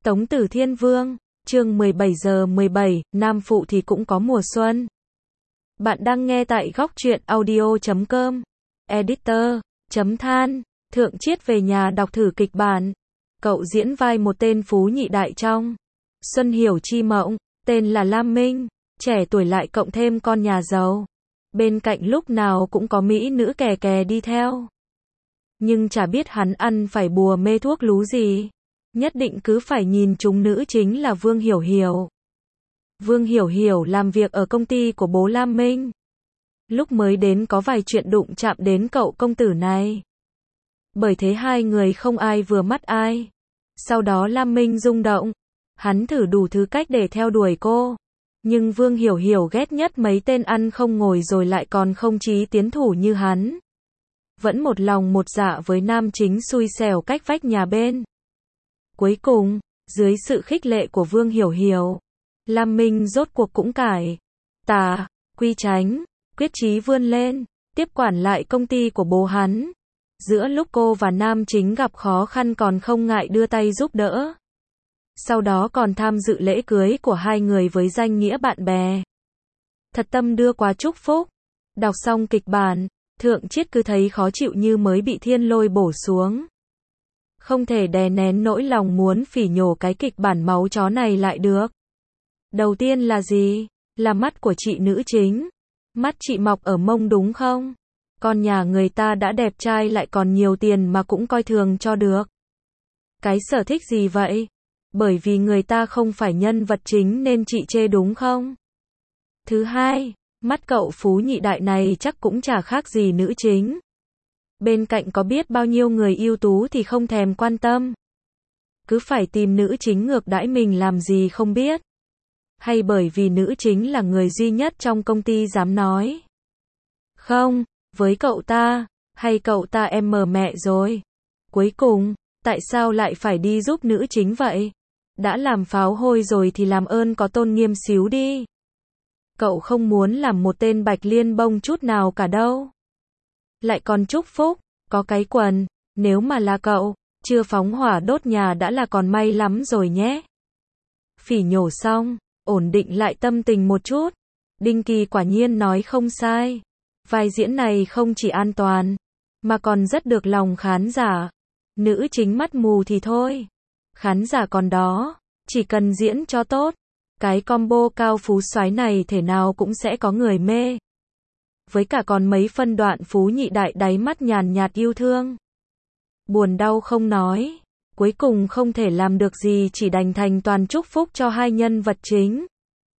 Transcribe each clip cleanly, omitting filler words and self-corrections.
Tống Tử Thiên Vương, chương 17:17, Nam Phụ thì cũng có mùa xuân. Bạn đang nghe tại góc truyện audio.com. Editor, Than, Thượng Triết về nhà đọc thử kịch bản. Cậu diễn vai một tên phú nhị đại trong Xuân Hiểu Chi Mộng, tên là Lam Minh, trẻ tuổi lại cộng thêm con nhà giàu. Bên cạnh lúc nào cũng có mỹ nữ kè kè đi theo. Nhưng chả biết hắn ăn phải bùa mê thuốc lú gì. Nhất định cứ phải nhìn chúng nữ chính là Vương Hiểu Hiểu. Vương Hiểu Hiểu làm việc ở công ty của bố Lam Minh. Lúc mới đến có vài chuyện đụng chạm đến cậu công tử này. Bởi thế hai người không ai vừa mắt ai. Sau đó Lam Minh rung động. Hắn thử đủ thứ cách để theo đuổi cô. Nhưng Vương Hiểu Hiểu ghét nhất mấy tên ăn không ngồi rồi lại còn không chí tiến thủ như hắn. Vẫn một lòng một dạ với nam chính xui xẻo cách vách nhà bên. Cuối cùng, dưới sự khích lệ của Vương Hiểu Hiểu, Lam Minh rốt cuộc cũng cải tà, quy chánh, quyết chí vươn lên, tiếp quản lại công ty của bố hắn. Giữa lúc cô và nam chính gặp khó khăn còn không ngại đưa tay giúp đỡ. Sau đó còn tham dự lễ cưới của hai người với danh nghĩa bạn bè. Thật tâm đưa qua chúc phúc. Đọc xong kịch bản, Thượng Triết cứ thấy khó chịu như mới bị thiên lôi bổ xuống. Không thể đè nén nỗi lòng muốn phỉ nhổ cái kịch bản máu chó này lại được. Đầu tiên là gì? Là mắt của chị nữ chính. Mắt chị mọc ở mông đúng không? Con nhà người ta đã đẹp trai lại còn nhiều tiền mà cũng coi thường cho được. Cái sở thích gì vậy? Bởi vì người ta không phải nhân vật chính nên chị chê đúng không? Thứ hai, mắt cậu phú nhị đại này chắc cũng chả khác gì nữ chính. Bên cạnh có biết bao nhiêu người ưu tú thì không thèm quan tâm. Cứ phải tìm nữ chính ngược đãi mình làm gì không biết. Hay bởi vì nữ chính là người duy nhất trong công ty dám nói không, với cậu ta, hay cậu ta em mờ mẹ rồi. Cuối cùng, tại sao lại phải đi giúp nữ chính vậy? Đã làm pháo hôi rồi thì làm ơn có tôn nghiêm xíu đi. Cậu không muốn làm một tên bạch liên bông chút nào cả đâu. Lại còn chúc phúc, có cái quần, nếu mà là cậu, chưa phóng hỏa đốt nhà đã là còn may lắm rồi nhé. Phỉ nhổ xong, ổn định lại tâm tình một chút. Đinh Kỳ quả nhiên nói không sai. Vai diễn này không chỉ an toàn, mà còn rất được lòng khán giả. Nữ chính mắt mù thì thôi. Khán giả còn đó, chỉ cần diễn cho tốt. Cái combo cao phú soái này thể nào cũng sẽ có người mê. Với cả còn mấy phân đoạn phú nhị đại đáy mắt nhàn nhạt yêu thương. Buồn đau không nói. Cuối cùng không thể làm được gì chỉ đành thành toàn chúc phúc cho hai nhân vật chính.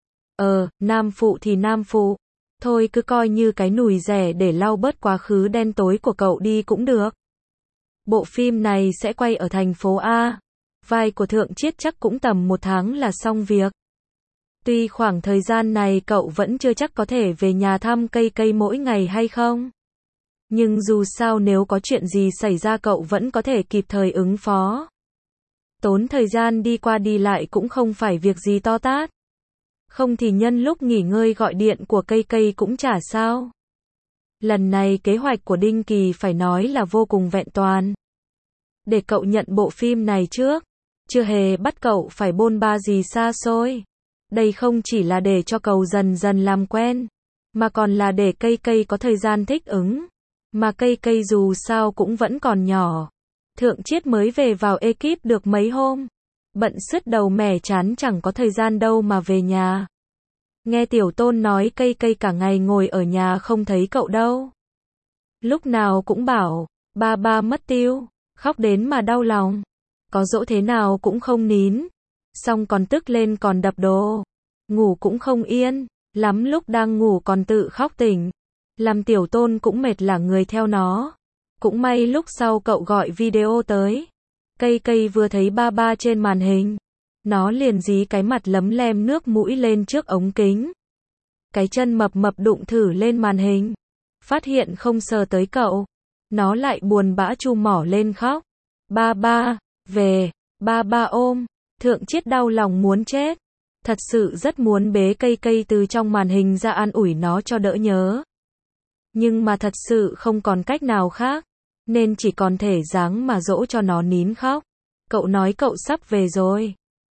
Nam phụ thì nam phụ. Thôi cứ coi như cái nùi rẻ để lau bớt quá khứ đen tối của cậu đi cũng được. Bộ phim này sẽ quay ở thành phố A. Vai của Thượng Triết chắc cũng tầm 1 tháng là xong việc. Tuy khoảng thời gian này cậu vẫn chưa chắc có thể về nhà thăm cây cây mỗi ngày hay không. Nhưng dù sao nếu có chuyện gì xảy ra cậu vẫn có thể kịp thời ứng phó. Tốn thời gian đi qua đi lại cũng không phải việc gì to tát. Không thì nhân lúc nghỉ ngơi gọi điện của cây cây cũng chả sao. Lần này kế hoạch của Đinh Kỳ phải nói là vô cùng vẹn toàn. Để cậu nhận bộ phim này trước. Chưa hề bắt cậu phải bôn ba gì xa xôi. Đây không chỉ là để cho cậu dần dần làm quen, mà còn là để cây cây có thời gian thích ứng. Mà cây cây dù sao cũng vẫn còn nhỏ. Thượng Triết mới về vào ekip được mấy hôm. Bận sứt đầu mẻ chán chẳng có thời gian đâu mà về nhà. Nghe Tiểu Tôn nói cây cây cả ngày ngồi ở nhà không thấy cậu đâu. Lúc nào cũng bảo, ba mất tiêu, khóc đến mà đau lòng. Có dỗ thế nào cũng không nín. Xong còn tức lên còn đập đồ. Ngủ cũng không yên, lắm lúc đang ngủ còn tự khóc tỉnh. Làm Tiểu Tôn cũng mệt là người theo nó. Cũng may lúc sau cậu gọi video tới. Cây cây vừa thấy ba trên màn hình. Nó liền dí cái mặt lấm lem nước mũi lên trước ống kính. Cái chân mập mập đụng thử lên màn hình. Phát hiện không sờ tới cậu. Nó lại buồn bã chu mỏ lên khóc. Ba, về, ba ôm. Thượng Triết đau lòng muốn chết. Thật sự rất muốn bế cây cây từ trong màn hình ra an ủi nó cho đỡ nhớ. Nhưng mà thật sự không còn cách nào khác. Nên chỉ còn thể dáng mà dỗ cho nó nín khóc. Cậu nói cậu sắp về rồi.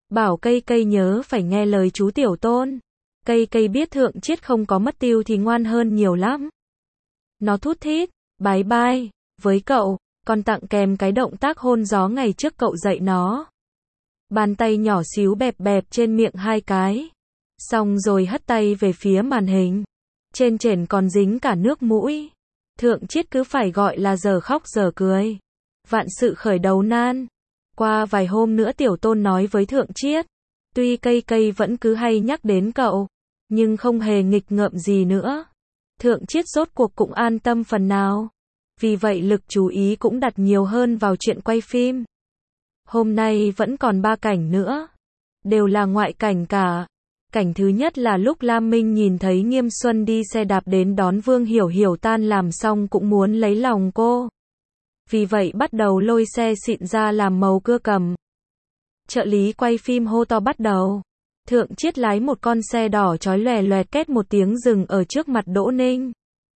bảo cây cây nhớ phải nghe lời chú tiểu tôn. Cây cây biết Thượng Chiết không có mất tiêu thì ngoan hơn nhiều lắm. Nó thút thít, bái bai, với cậu, còn tặng kèm cái động tác hôn gió ngày trước cậu dạy nó. Bàn tay nhỏ xíu bẹp bẹp trên miệng 2 cái. Xong rồi hất tay về phía màn hình. Trên trển còn dính cả nước mũi. Thượng Chiết cứ phải gọi là giờ khóc giờ cười. Vạn sự khởi đầu nan. Qua vài hôm nữa tiểu tôn nói với Thượng Chiết. Tuy cây cây vẫn cứ hay nhắc đến cậu, nhưng không hề nghịch ngợm gì nữa. Thượng Chiết rốt cuộc cũng an tâm phần nào. Vì vậy lực chú ý cũng đặt nhiều hơn vào chuyện quay phim. Hôm nay vẫn còn 3 cảnh nữa. Đều là ngoại cảnh cả. Cảnh thứ nhất là lúc Lam Minh nhìn thấy Nghiêm Xuân đi xe đạp đến đón Vương Hiểu Hiểu tan làm xong cũng muốn lấy lòng cô. Vì vậy bắt đầu lôi xe xịn ra làm màu cưa cầm. Trợ lý quay phim hô to bắt đầu. Thượng Chiết lái một con xe đỏ chói lòe lòe két một tiếng dừng ở trước mặt Đỗ Ninh.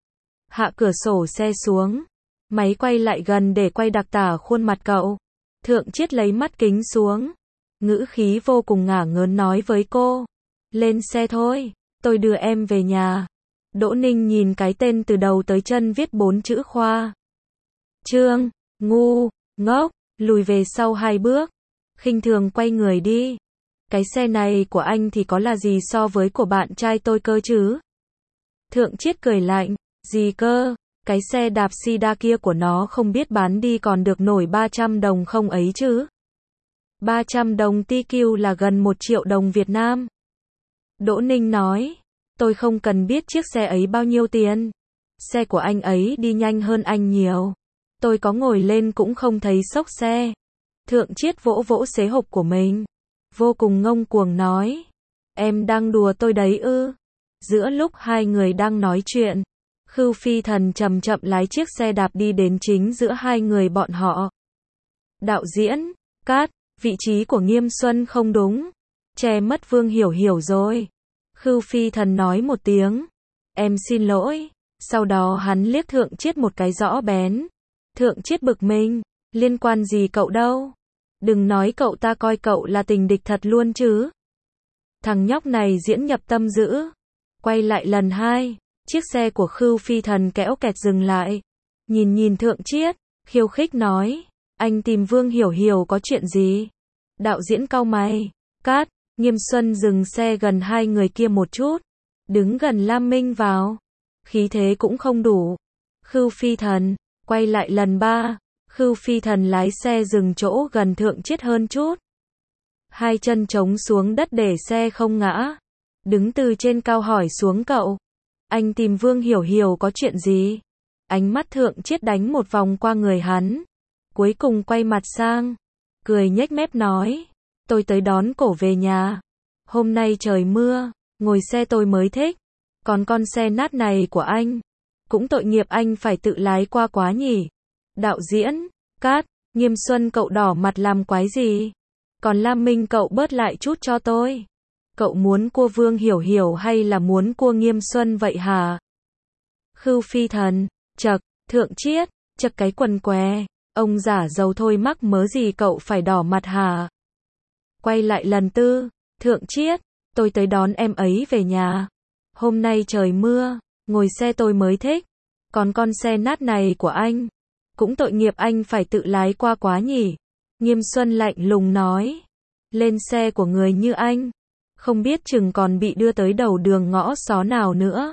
Hạ cửa sổ xe xuống. Máy quay lại gần để quay đặc tả khuôn mặt cậu. Thượng Chiết lấy mắt kính xuống. Ngữ khí vô cùng ngả ngớn nói với cô. Lên xe thôi, tôi đưa em về nhà. Đỗ Ninh nhìn cái tên từ đầu tới chân viết 4 chữ khoa. Trương, ngu, ngốc, lùi về sau 2 bước. Khinh thường quay người đi. Cái xe này của anh thì có là gì so với của bạn trai tôi cơ chứ? Thượng Chiết cười lạnh, gì cơ? Cái xe đạp sida kia của nó không biết bán đi còn được nổi 300 đồng không ấy chứ? 300 đồng TQ là gần 1 triệu đồng Việt Nam. Đỗ Ninh nói, tôi không cần biết chiếc xe ấy bao nhiêu tiền. Xe của anh ấy đi nhanh hơn anh nhiều. Tôi có ngồi lên cũng không thấy xốc xe. Thượng Chiết vỗ vỗ xế hộp của mình. Vô cùng ngông cuồng nói. Em đang đùa tôi đấy ư. Giữa lúc hai người đang nói chuyện, Khưu Phi Thần chậm chậm lái chiếc xe đạp đi đến chính giữa hai người bọn họ. Đạo diễn, cắt, vị trí của Nghiêm Xuân không đúng. Che mất Vương Hiểu Hiểu rồi. Khưu Phi Thần nói một tiếng. Em xin lỗi. Sau đó hắn liếc Thượng Chiết một cái rõ bén. Thượng Chiết bực mình. Liên quan gì cậu đâu. Đừng nói cậu ta coi cậu là tình địch thật luôn chứ. Thằng nhóc này diễn nhập tâm dữ. Quay lại lần 2. Chiếc xe của Khưu Phi Thần kéo kẹt dừng lại. Nhìn Thượng Chiết. Khiêu khích nói. Anh tìm Vương Hiểu Hiểu có chuyện gì? Đạo diễn cau mày. Cắt. Nghiêm Xuân dừng xe gần hai người kia một chút. Đứng gần Lam Minh vào. Khí thế cũng không đủ. Khưu Phi Thần. Quay lại lần 3. Khưu Phi Thần lái xe dừng chỗ gần Thượng Chiết hơn chút. Hai chân chống xuống đất để xe không ngã. Đứng từ trên cao hỏi xuống cậu. Anh tìm Vương Hiểu Hiểu có chuyện gì? Ánh mắt Thượng Chiết đánh một vòng qua người hắn. Cuối cùng quay mặt sang. Cười nhếch mép nói. Tôi tới đón cổ về nhà. Hôm nay trời mưa. Ngồi xe tôi mới thích. Còn con xe nát này của anh. Cũng tội nghiệp anh phải tự lái qua quá nhỉ. Đạo diễn, cắt, Nghiêm Xuân cậu đỏ mặt làm quái gì? Còn Lam Minh cậu bớt lại chút cho tôi. Cậu muốn cua Vương Hiểu Hiểu hay là muốn cua Nghiêm Xuân vậy hả? Khưu Phi Thần, chậc, Thượng Chiết, chậc cái quần què. Ông giả giàu thôi mắc mớ gì cậu phải đỏ mặt hả? Quay lại lần 4, Thượng Chiết, tôi tới đón em ấy về nhà. Hôm nay trời mưa, ngồi xe tôi mới thích. Còn con xe nát này của anh. Cũng tội nghiệp anh phải tự lái qua quá nhỉ. Nghiêm Xuân lạnh lùng nói. Lên xe của người như anh. Không biết chừng còn bị đưa tới đầu đường ngõ xó nào nữa.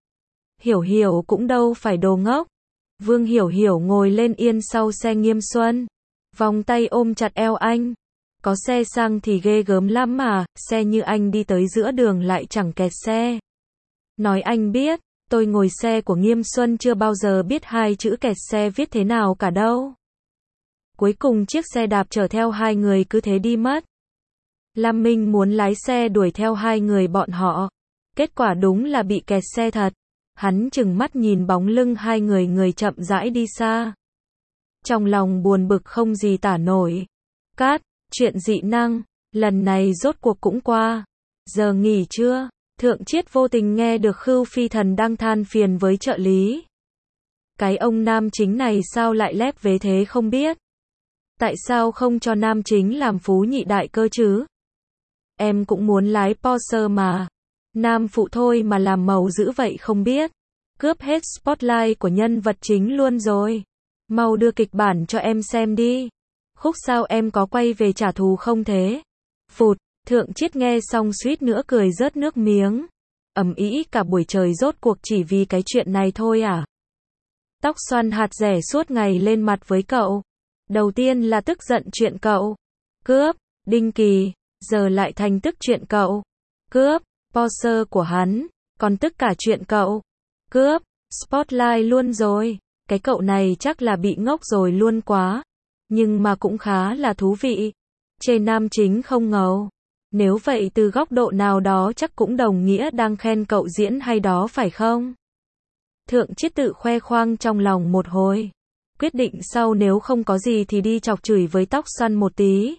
Hiểu Hiểu cũng đâu phải đồ ngốc. Vương Hiểu Hiểu ngồi lên yên sau xe Nghiêm Xuân. Vòng tay ôm chặt eo anh. Có xe sang thì ghê gớm lắm mà. Xe như anh đi tới giữa đường lại chẳng kẹt xe. Nói anh biết. Tôi ngồi xe của Nghiêm Xuân chưa bao giờ biết 2 chữ kẹt xe viết thế nào cả đâu. Cuối cùng chiếc xe đạp chở theo hai người cứ thế đi mất. Lam Minh muốn lái xe đuổi theo hai người bọn họ. Kết quả đúng là bị kẹt xe thật. Hắn chừng mắt nhìn bóng lưng hai người chậm rãi đi xa. Trong lòng buồn bực không gì tả nổi. Cát, chuyện dị năng, lần này rốt cuộc cũng qua. Giờ nghỉ trưa. Thượng Chiết vô tình nghe được Khưu Phi Thần đang than phiền với trợ lý. Cái ông nam chính này sao lại lép vế thế không biết. Tại sao không cho nam chính làm phú nhị đại cơ chứ? Em cũng muốn lái Porsche mà. Nam phụ thôi mà làm màu dữ vậy không biết. Cướp hết spotlight của nhân vật chính luôn rồi. Mau đưa kịch bản cho em xem đi. Khúc sau em có quay về trả thù không thế? Phụt, Thượng Triết nghe xong suýt nữa cười rớt nước miếng. Ầm ĩ cả buổi trời rốt cuộc chỉ vì cái chuyện này thôi à? Tóc xoăn hạt rẻ suốt ngày lên mặt với cậu. Đầu tiên là tức giận chuyện cậu cướp Đinh Kỳ, giờ lại thành tức chuyện cậu cướp Porsche của hắn, còn tức cả chuyện cậu cướp Spotlight luôn rồi. Cái cậu này chắc là bị ngốc rồi luôn quá. Nhưng mà cũng khá là thú vị. Chê nam chính không ngầu. Nếu vậy từ góc độ nào đó chắc cũng đồng nghĩa đang khen cậu diễn hay đó phải không? Thượng Triết tự khoe khoang trong lòng một hồi. Quyết định sau nếu không có gì thì đi chọc chửi với tóc xoăn một tí.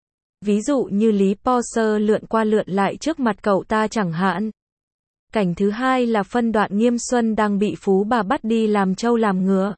Ví dụ như Lý Porsche lượn qua lượn lại trước mặt cậu ta chẳng hạn. Cảnh thứ hai là phân đoạn Nghiêm Xuân đang bị phú bà bắt đi làm trâu làm ngựa.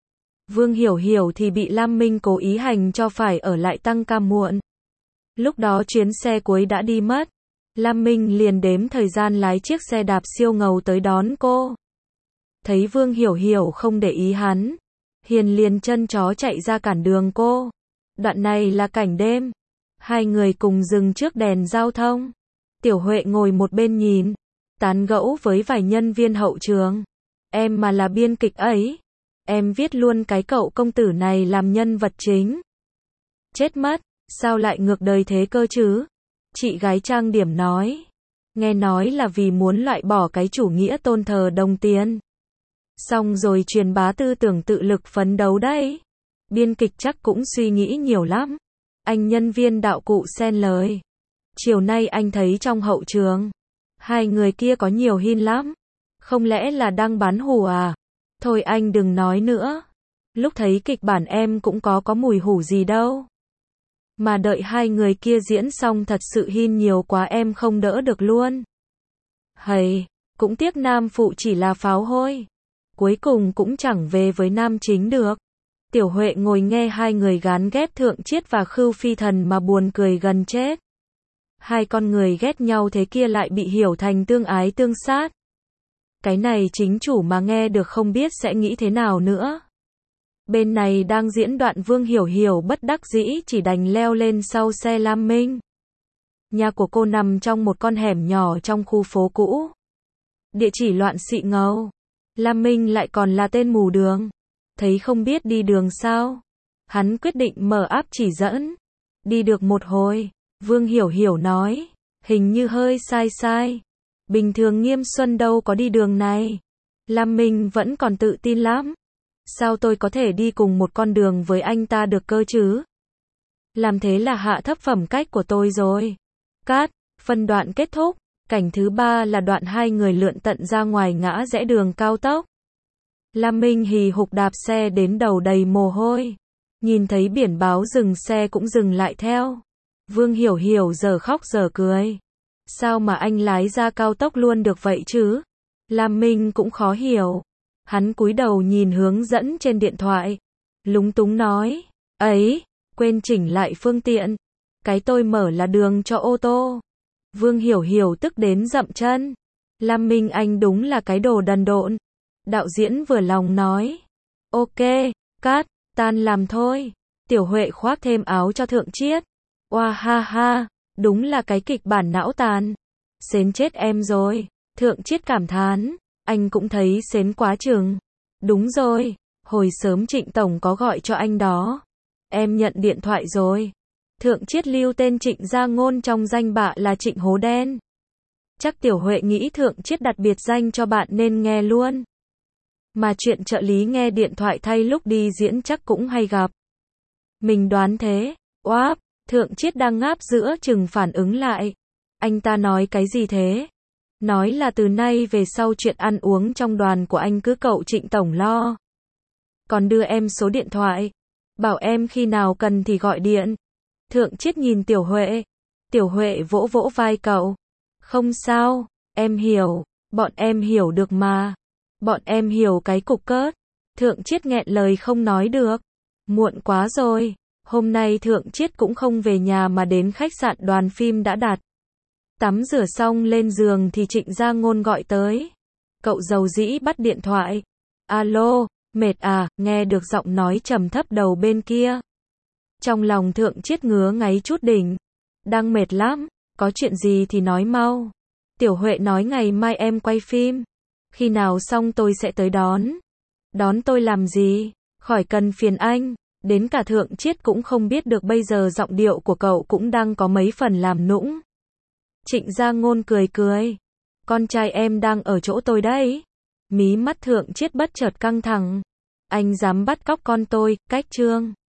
Vương Hiểu Hiểu thì bị Lam Minh cố ý hành cho phải ở lại tăng ca muộn. Lúc đó chuyến xe cuối đã đi mất. Lam Minh liền đếm thời gian lái chiếc xe đạp siêu ngầu tới đón cô. Thấy Vương Hiểu Hiểu không để ý hắn, Hiền liền chân chó chạy ra cản đường cô. Đoạn này là cảnh đêm. Hai người cùng dừng trước đèn giao thông. Tiểu Huệ ngồi một bên nhìn, tán gẫu với vài nhân viên hậu trường. Em mà là biên kịch ấy, em viết luôn cái cậu công tử này làm nhân vật chính. Chết mất, sao lại ngược đời thế cơ chứ? Chị gái trang điểm nói. Nghe nói là vì muốn loại bỏ cái chủ nghĩa tôn thờ đồng tiền. Xong rồi truyền bá tư tưởng tự lực phấn đấu đấy. Biên kịch chắc cũng suy nghĩ nhiều lắm. Anh nhân viên đạo cụ xen lời. Chiều nay anh thấy trong hậu trường, hai người kia có nhiều hin lắm. Không lẽ là đang bán hủ à? Thôi anh đừng nói nữa. Lúc thấy kịch bản em cũng có mùi hủ gì đâu. Mà đợi hai người kia diễn xong thật sự hin nhiều quá em không đỡ được luôn. Hầy, cũng tiếc nam phụ chỉ là pháo hôi. Cuối cùng cũng chẳng về với nam chính được. Tiểu Huệ ngồi nghe hai người gán ghép Thượng Triết và Khưu Phi Thần mà buồn cười gần chết. Hai con người ghét nhau thế kia lại bị hiểu thành tương ái tương sát. Cái này chính chủ mà nghe được không biết sẽ nghĩ thế nào nữa. Bên này đang diễn đoạn Vương Hiểu Hiểu bất đắc dĩ chỉ đành leo lên sau xe Lam Minh. Nhà của cô nằm trong một con hẻm nhỏ trong khu phố cũ. Địa chỉ loạn xị ngầu. Lam Minh lại còn là tên mù đường. Thấy không biết đi đường sao? Hắn quyết định mở app chỉ dẫn. Đi được một hồi, Vương Hiểu Hiểu nói, hình như hơi sai. Bình thường Nghiêm Xuân đâu có đi đường này. Lam Minh vẫn còn tự tin lắm. Sao tôi có thể đi cùng một con đường với anh ta được cơ chứ? Làm thế là hạ thấp phẩm cách của tôi rồi. Cát, phân đoạn kết thúc. Cảnh thứ ba là đoạn hai người lượn tận ra ngoài ngã rẽ đường cao tốc. Lam Minh hì hục đạp xe đến đầu đầy mồ hôi. Nhìn thấy biển báo dừng xe cũng dừng lại theo. Vương Hiểu Hiểu giờ khóc giờ cười. Sao mà anh lái ra cao tốc luôn được vậy chứ? Lam Minh cũng khó hiểu. Hắn cúi đầu nhìn hướng dẫn trên điện thoại. Lúng túng nói. Ấy, quên chỉnh lại phương tiện. Cái tôi mở là đường cho ô tô. Vương Hiểu Hiểu tức đến dậm chân. Lam Minh anh đúng là cái đồ đần độn. Đạo diễn vừa lòng nói. Ok, cắt, tan làm thôi. Tiểu Huệ khoác thêm áo cho Thượng Triết. Oa ha ha, đúng là cái kịch bản não tàn. Sến chết em rồi. Thượng Triết cảm thán. Anh cũng thấy sến quá chừng. Đúng rồi, hồi sớm Trịnh Tổng có gọi cho anh đó. Em nhận điện thoại rồi. Thượng Triết lưu tên Trịnh Gia Ngôn trong danh bạ là Trịnh Hố Đen. Chắc Tiểu Huệ nghĩ Thượng Triết đặt biệt danh cho bạn nên nghe luôn. Mà chuyện trợ lý nghe điện thoại thay lúc đi diễn chắc cũng hay gặp. Mình đoán thế. Oáp, Thượng Triết đang ngáp giữa chừng phản ứng lại. Anh ta nói cái gì thế? Nói là từ nay về sau chuyện ăn uống trong đoàn của anh cứ cậu Trịnh Tổng lo. Còn đưa em số điện thoại. Bảo em khi nào cần thì gọi điện. Thượng Triết nhìn Tiểu Huệ. Tiểu Huệ vỗ vỗ vai cậu. Không sao, em hiểu. Bọn em hiểu được mà. Bọn em hiểu cái cục cớt. Thượng Triết nghẹn lời không nói được. Muộn quá rồi. Hôm nay Thượng Triết cũng không về nhà mà đến khách sạn Đoàn Phim đã đặt. Tắm rửa xong lên giường thì Trịnh Gia Ngôn gọi tới. Cậu dầu dĩ bắt điện thoại. Alo, mệt à, nghe được giọng nói trầm thấp đầu bên kia. Trong lòng Thượng Triết ngứa ngáy chút đỉnh. Đang mệt lắm, có chuyện gì thì nói mau. Tiểu Huệ nói ngày mai em quay phim. Khi nào xong tôi sẽ tới đón. Đón tôi làm gì? Khỏi cần phiền anh. Đến cả Thượng Triết cũng không biết được bây giờ giọng điệu của cậu cũng đang có mấy phần làm nũng. Trịnh Gia Ngôn cười cười. Con trai em đang ở chỗ tôi đấy. Mí mắt Thượng Triết bất chợt căng thẳng. Anh dám bắt cóc con tôi, cách trương.